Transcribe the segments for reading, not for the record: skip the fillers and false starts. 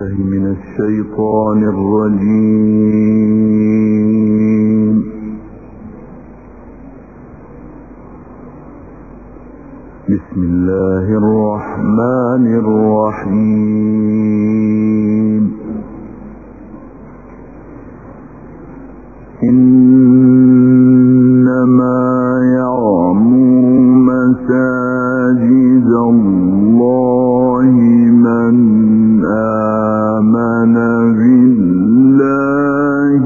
بالله من الشيطان الرجيم. بسم الله الرحمن الرحيم. إنما يعمر مساجد الله من آمن بالله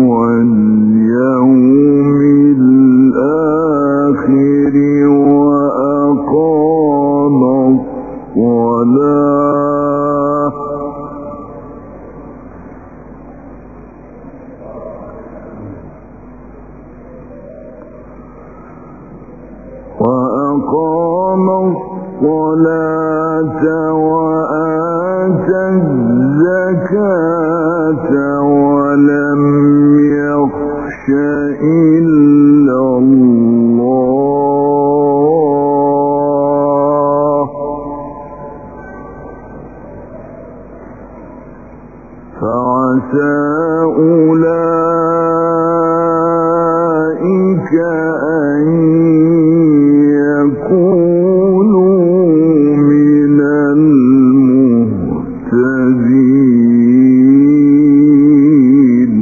واليوم الآخر وأقام الصلاة وآتى الزكاة ولم يخش إلا الله فعسى أولئك أن يكونوا من المهتدين.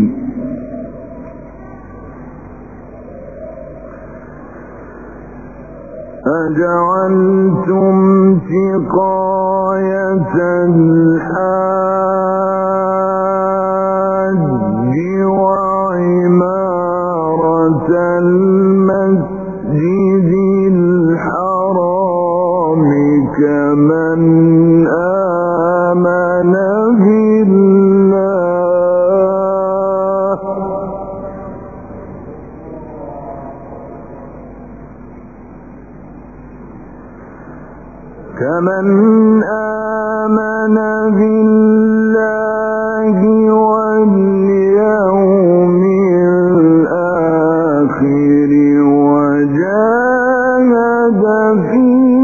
أجعلتم سقاية الحاج وعمارة المسجد الحرام كمن آمن بالله واليوم الآخر وجاهد في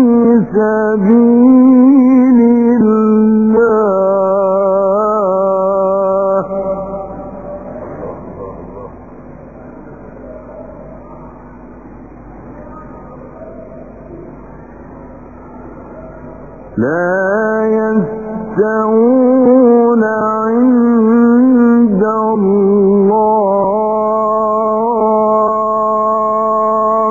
سبيل الله لا يستوون عند الله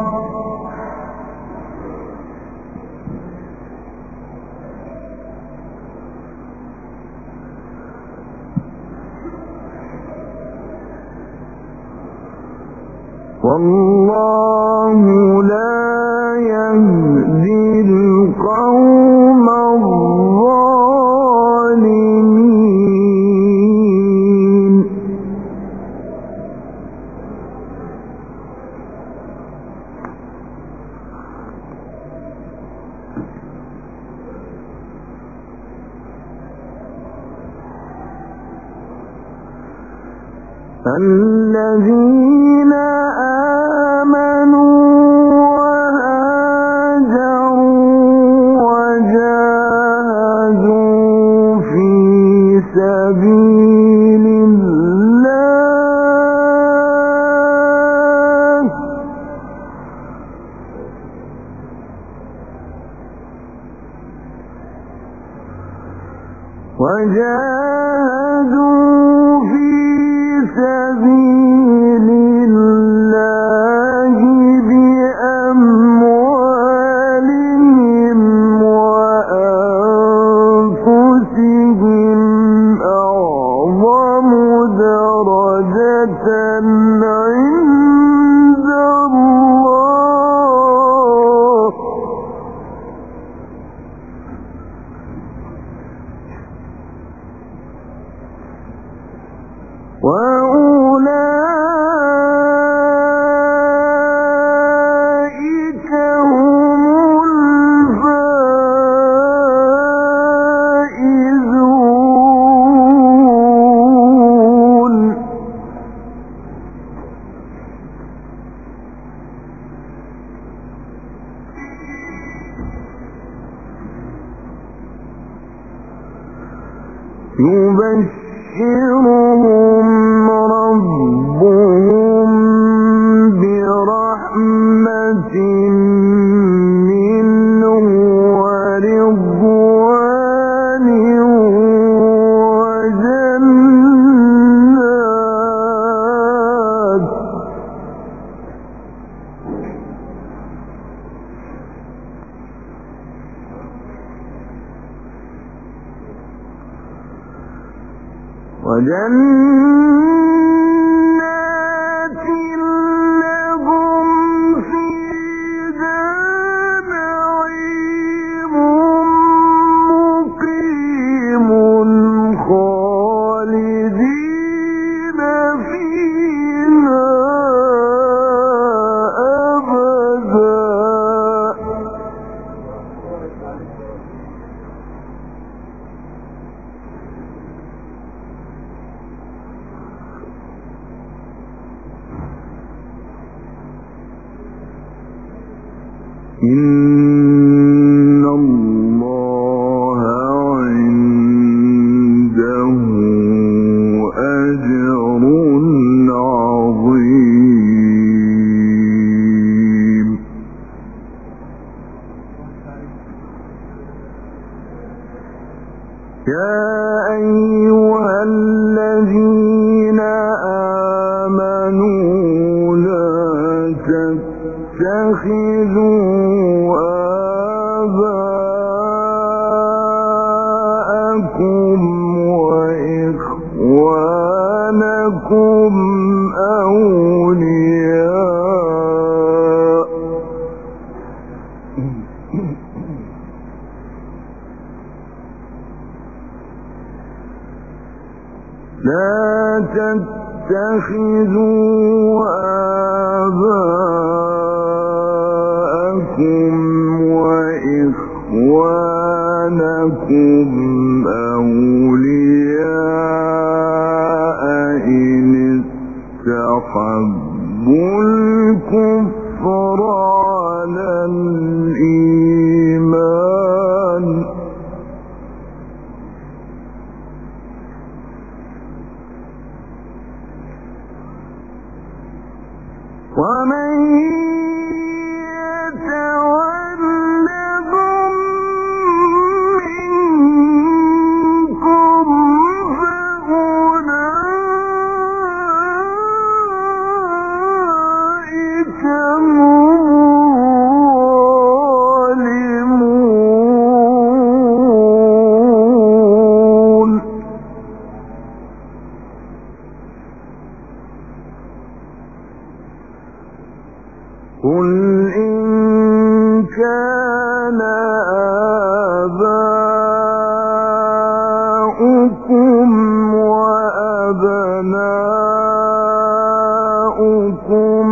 والله لا يهدي القوم الظالمين. الذين آمنوا وهاجروا وجاهدوا في سبيل الله بأموالهم وأنفسهم أعظم درجة عند الله يبشرهم ربهم برحمة منه ورضوان وجنات لهم فيها نعيم مقيم خالدين فيها أبدا إن الله عنده أجر عظيم يا أيها الذين آمنوا لا تتخذوا وإخوانكم أولياء لا تتخذوا آباءكم وإخوانكم أولياء إن استحبوا الكفر على الإيمان ومن يتولهم منكم فأولئك هم الظالمون قل إن كان آباؤكم وأبناؤكم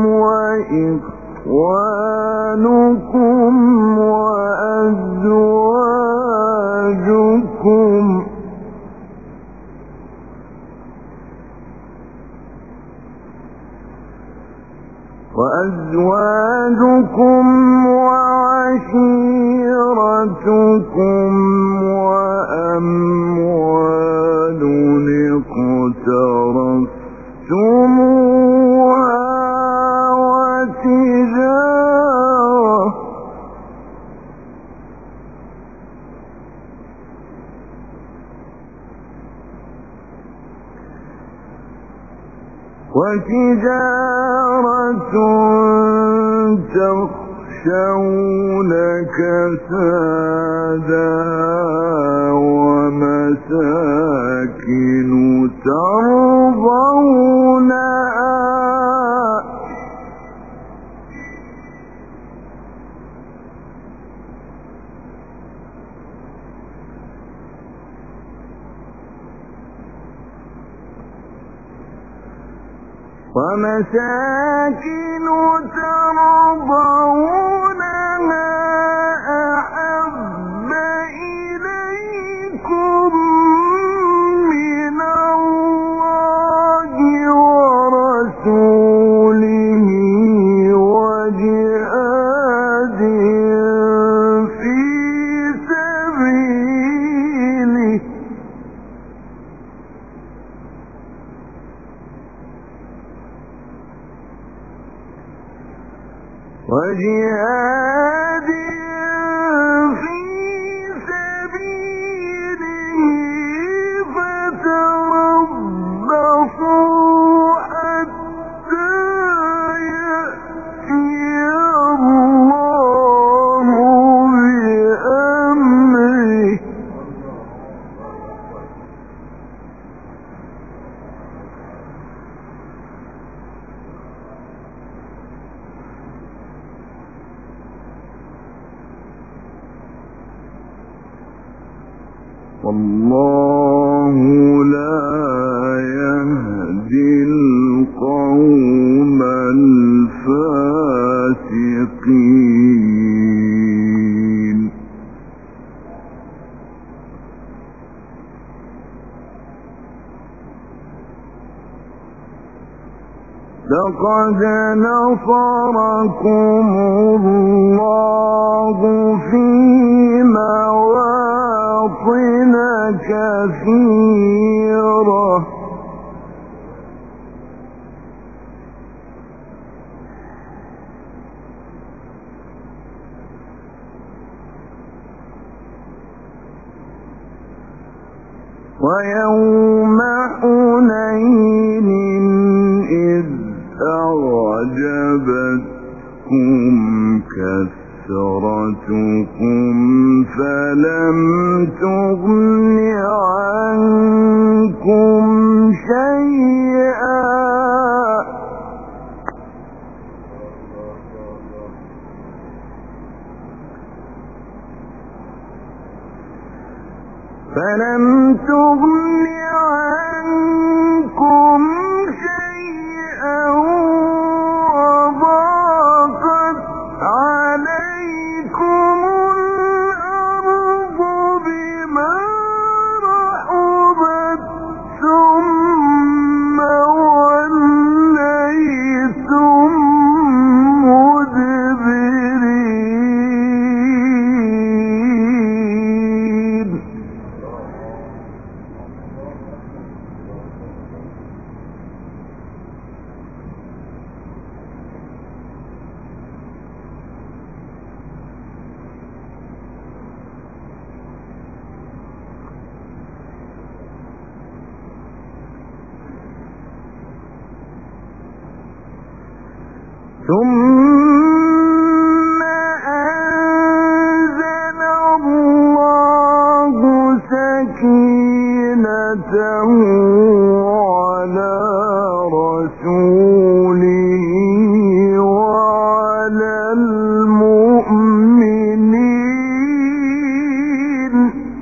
وإخوانكم وأزواجكم وعشيرتكم وأموال اقترفتموها وتجارة تخشون كسادها ومساكن ترضونها أحب إليكم من الله ورسوله وجهاد في سبيله وجهاد في سبيله فتربصوا حتى يأتي الله بأمره والله لا يهدي القوم الفاسقين لقد نصركم الله في مواطن كثيرة ويوم حنين إذ أعجبتكم كثرتكم فلم تغن عنكم شيئا وضاقت عليكم الأرض بما رحبت ثم وليتم مدبرين ثم أنزل الله سكينته على رسوله وعلى المؤمنين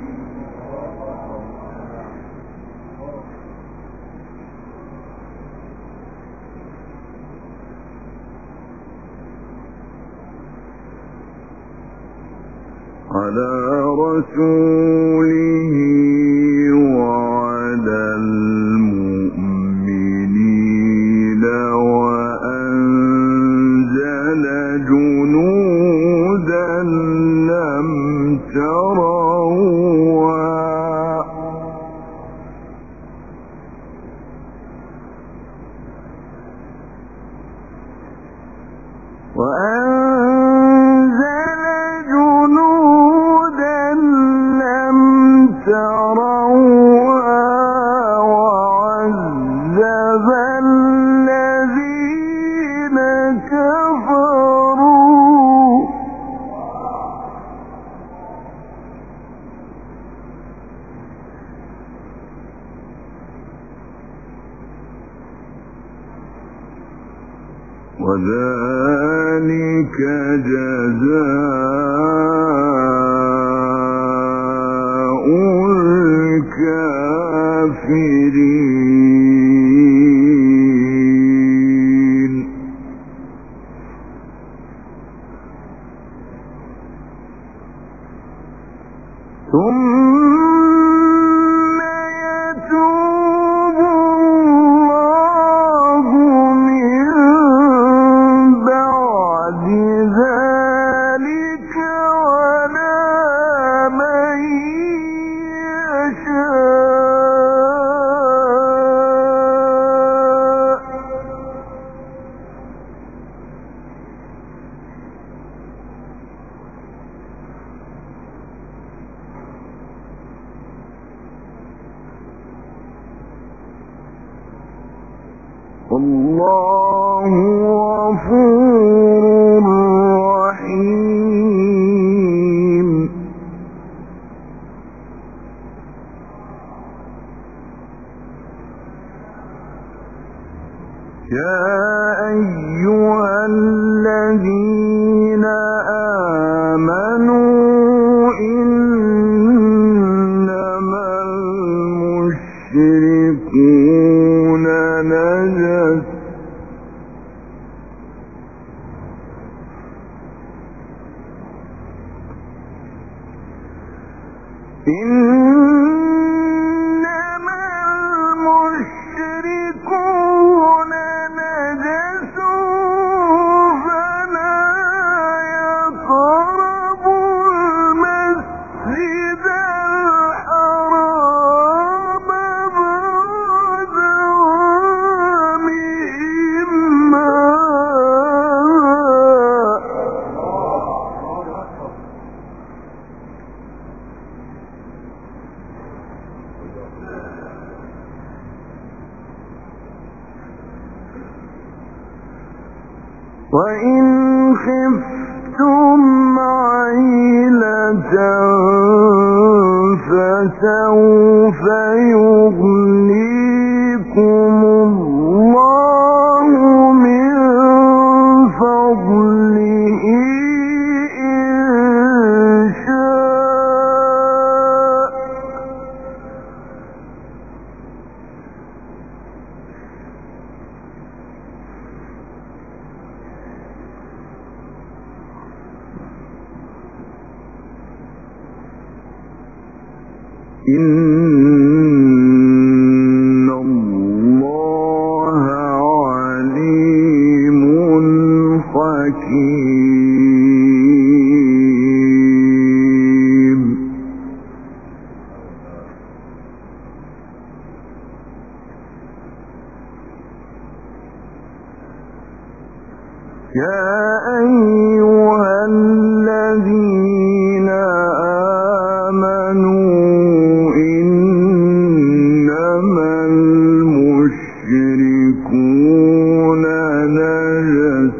وأنزل جنودا لم تروها وعذب الذين كفروا وذلك جزاء الكافرين ثم يتوب الله من بعد ذلك على من يشاء والله غفور رحيم. يا أيها الذين آمنوا إنما المشركون نجس وإن خفتم عيلة فسوف يغنيكم الله من فضله إن شاء. إن الله عليم حكيم. يا أيها الذين آمنوا إنما المشركون نجس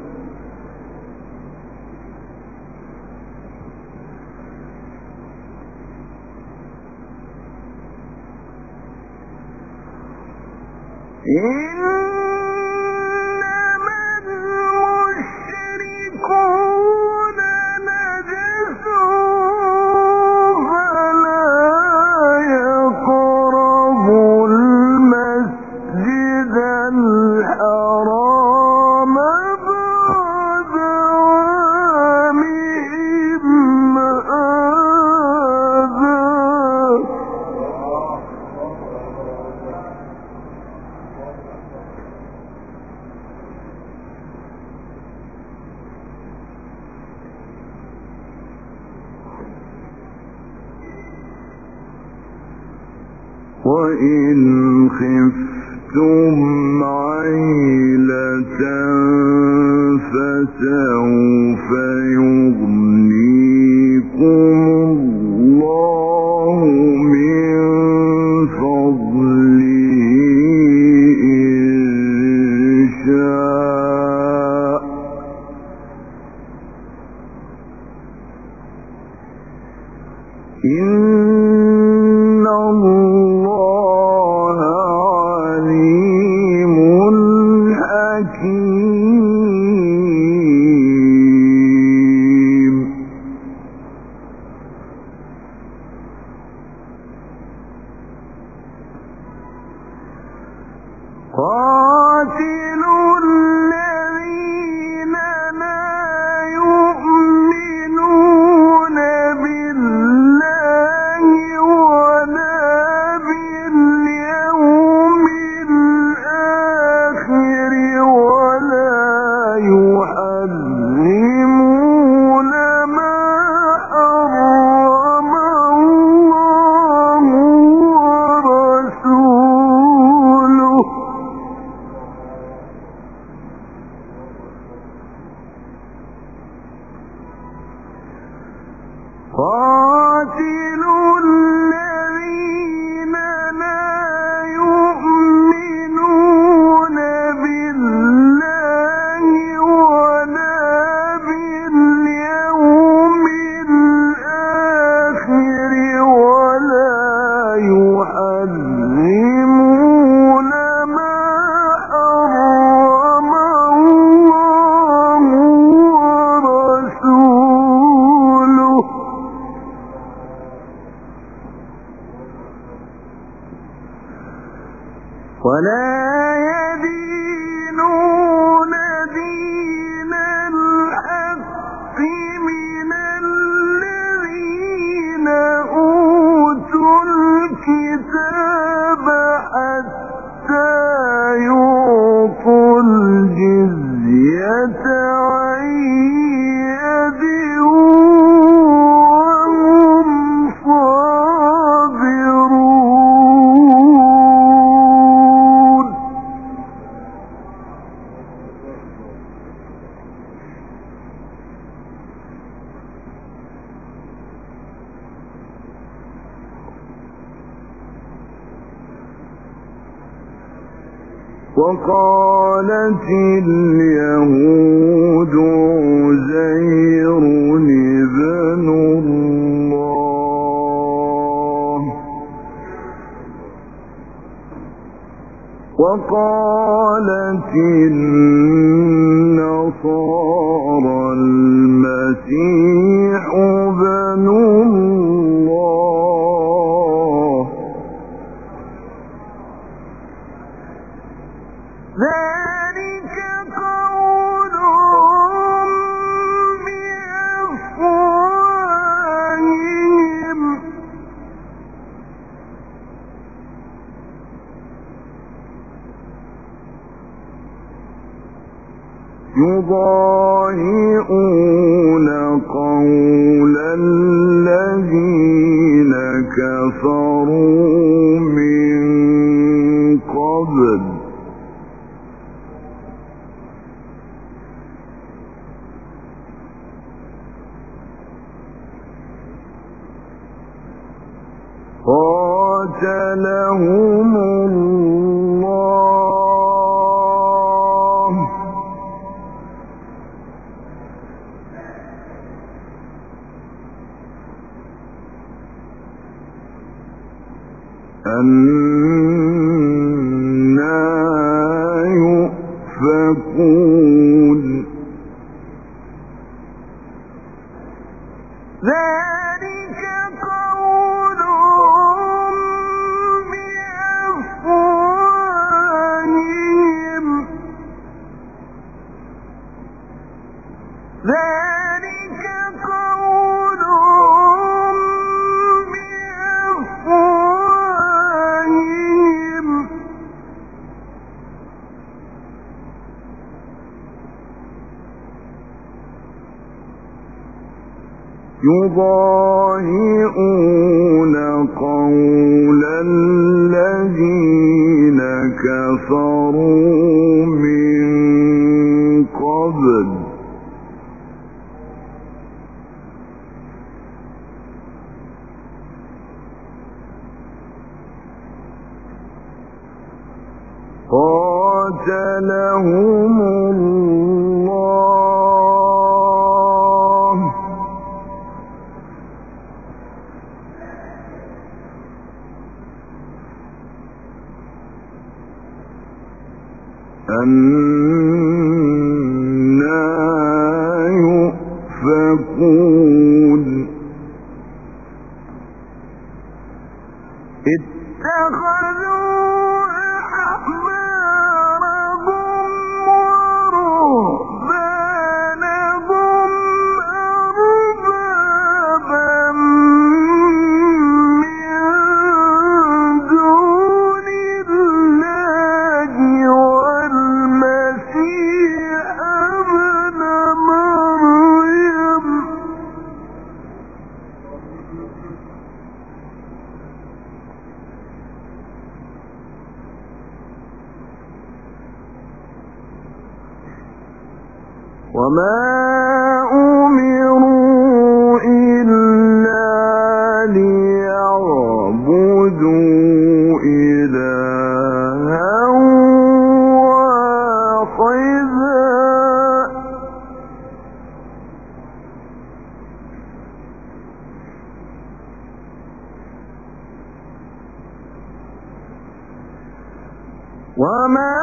وإن خفتم عيلة فسوف يغنيكم الله من فضله إن شاء. إن الله عليم حكيم. قاتلوا الذين لا يؤمنون بالله ولا باليوم الآخر ولا يحرمون ما حرم الله ورسوله قاتلوا الذين لا يؤمنون ولا يدينون دين الحق من الذين أوتوا الكتاب حتى يعطوا الجزية عن يد وهم صاغرون. وقالت اليهود عزير ابن الله وقالت النصارى المسيح ابن الله. ذلك قولهم بأفواههم يضاهئون قول الذين كفروا من قبل قاتلهم الله أنى يؤفكون. ذلك قولهم بأفواههم ذلك قولهم بأفواههم يضاهئون قول الذين كفروا من قبل قاتلهم الله أنى يؤفكون. اتخذوا أحبارهم ورهبانهم أربابا من دون الله والمسيح ابن مريم وما أمروا إلا ليعبدوا إلها واحدا وما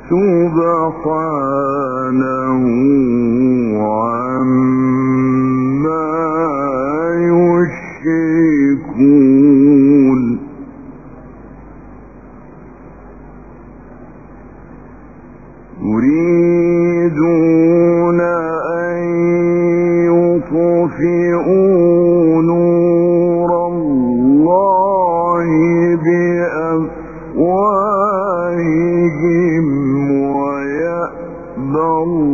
سبحانه عما يشركون يريدون أن يطفئوا نور الله بأفواههم ويأبى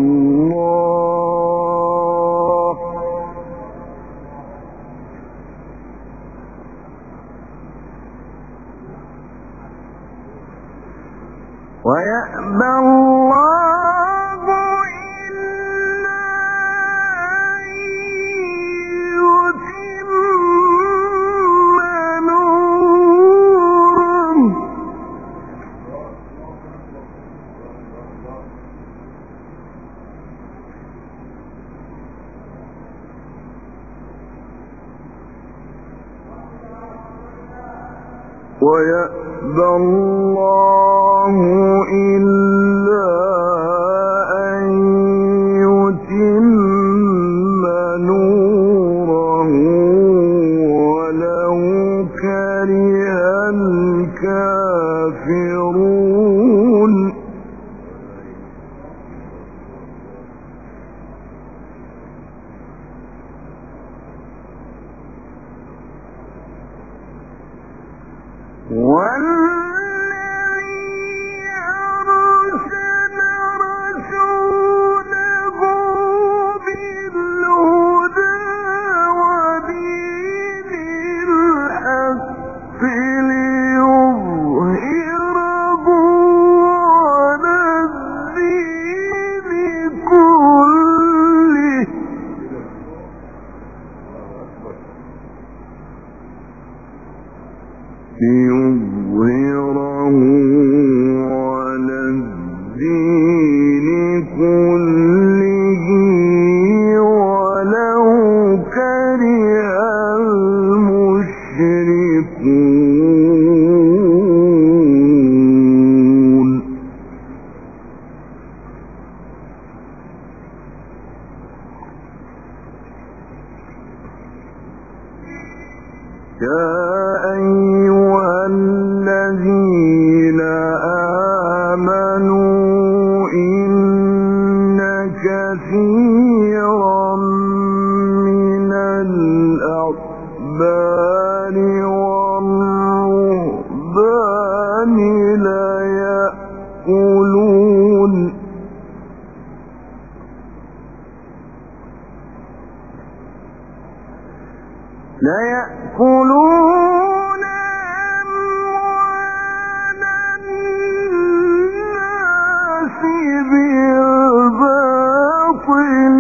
الله إلا أن يتم نوره ويأبى الله إلا أن يتم نوره ولو كره الكافرون والذي أرسل رسوله بالهدى ودين الحق ليظهره على الدين كله ليظهره على الدين كله ولو كره المشركون يا أيها الذين آمنوا إن كثيرا من الأحبار والرهبان ليأكلون أموال الناس بالباطل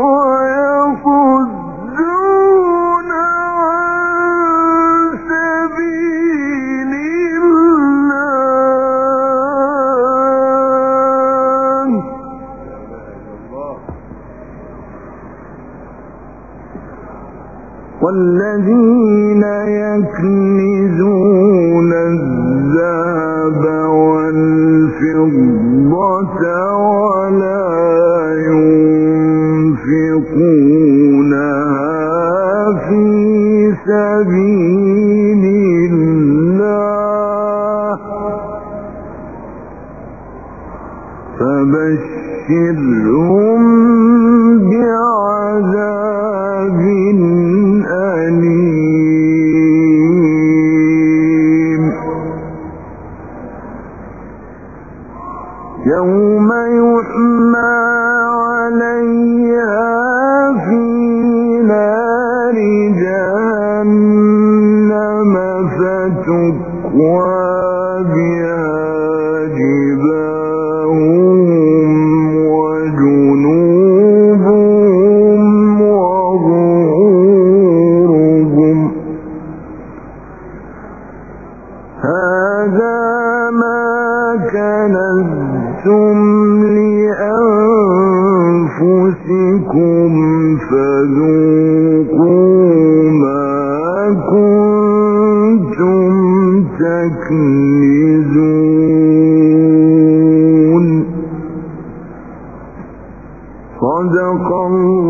ويصدون عن سبيل الله والذين يكنزون الذهب والفضة ولا ينفقونها في سبيل الله فبشرهم بعذاب أليم يوم يحمى عليها في نار جهنم فتكوى بها جباههم وجنوبهم وظهورهم هذا ما كنزتم لأنفسكم فذوقوا ما كنتم تكنزون الله